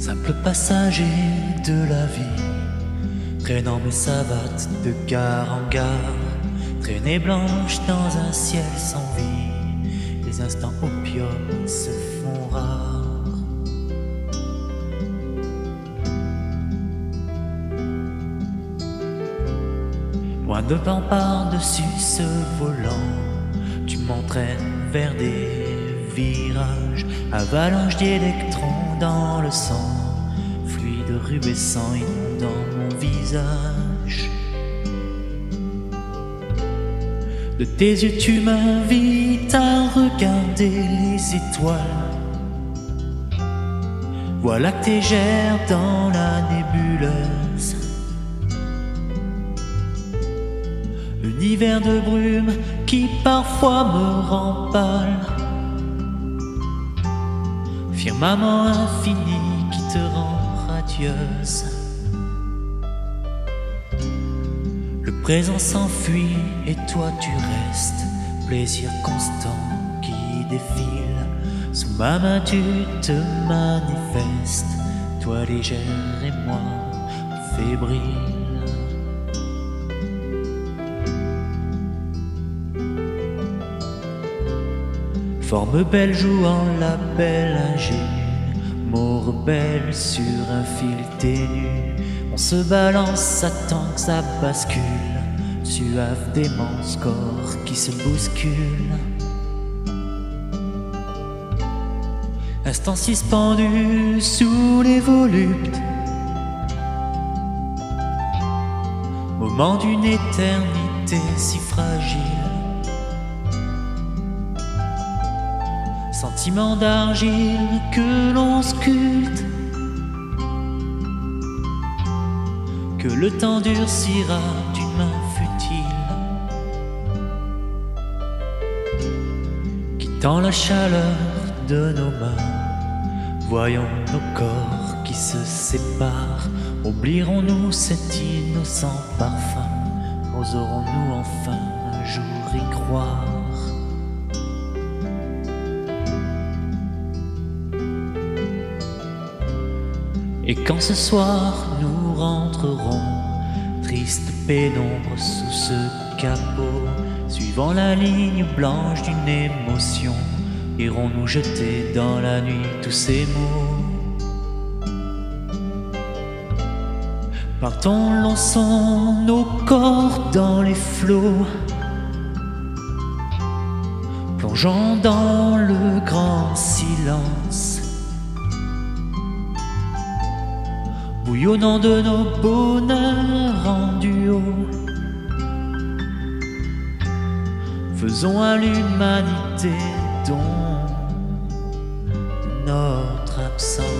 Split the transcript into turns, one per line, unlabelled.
Simple passager de la vie, traînant mes savates de gare en gare, traînée blanche dans un ciel sans vie, les instants opium se font rares. Loin devant par-dessus ce volant, tu m'entraînes vers des virages, avalanche d'électrons dans le sang, fluide rubescent inondant mon visage. De tes yeux tu m'invites à regarder les étoiles. Voilà que t'égères dans la nébuleuse. L'univers de brume qui parfois me rend pâle. Firmament infini qui te rend radieuse. Le présent s'enfuit et toi tu restes, plaisir constant qui défile. Sous ma main tu te manifestes, toi légère et moi fébrile. Forme belle jouant la belle ingénue, mots rebelles sur un fil ténu. On se balance, attend que ça bascule, suave démence, corps qui se bouscule. Instant suspendu sous les voluptes, moment d'une éternité si fragile. Sentiment d'argile que l'on sculpte, que le temps durcira d'une main futile, quittant la chaleur de nos mains. Voyons nos corps qui se séparent, oublierons-nous cet innocent parfum, oserons-nous enfin un jour y croire? Et quand ce soir nous rentrerons, triste pénombre sous ce capot, suivant la ligne blanche d'une émotion, irons-nous jeter dans la nuit tous ces mots? Partons, lançons nos corps dans les flots, plongeons dans le grand silence, bouillonnant de nos bonheurs en duo. Faisons à l'humanité don de notre absence.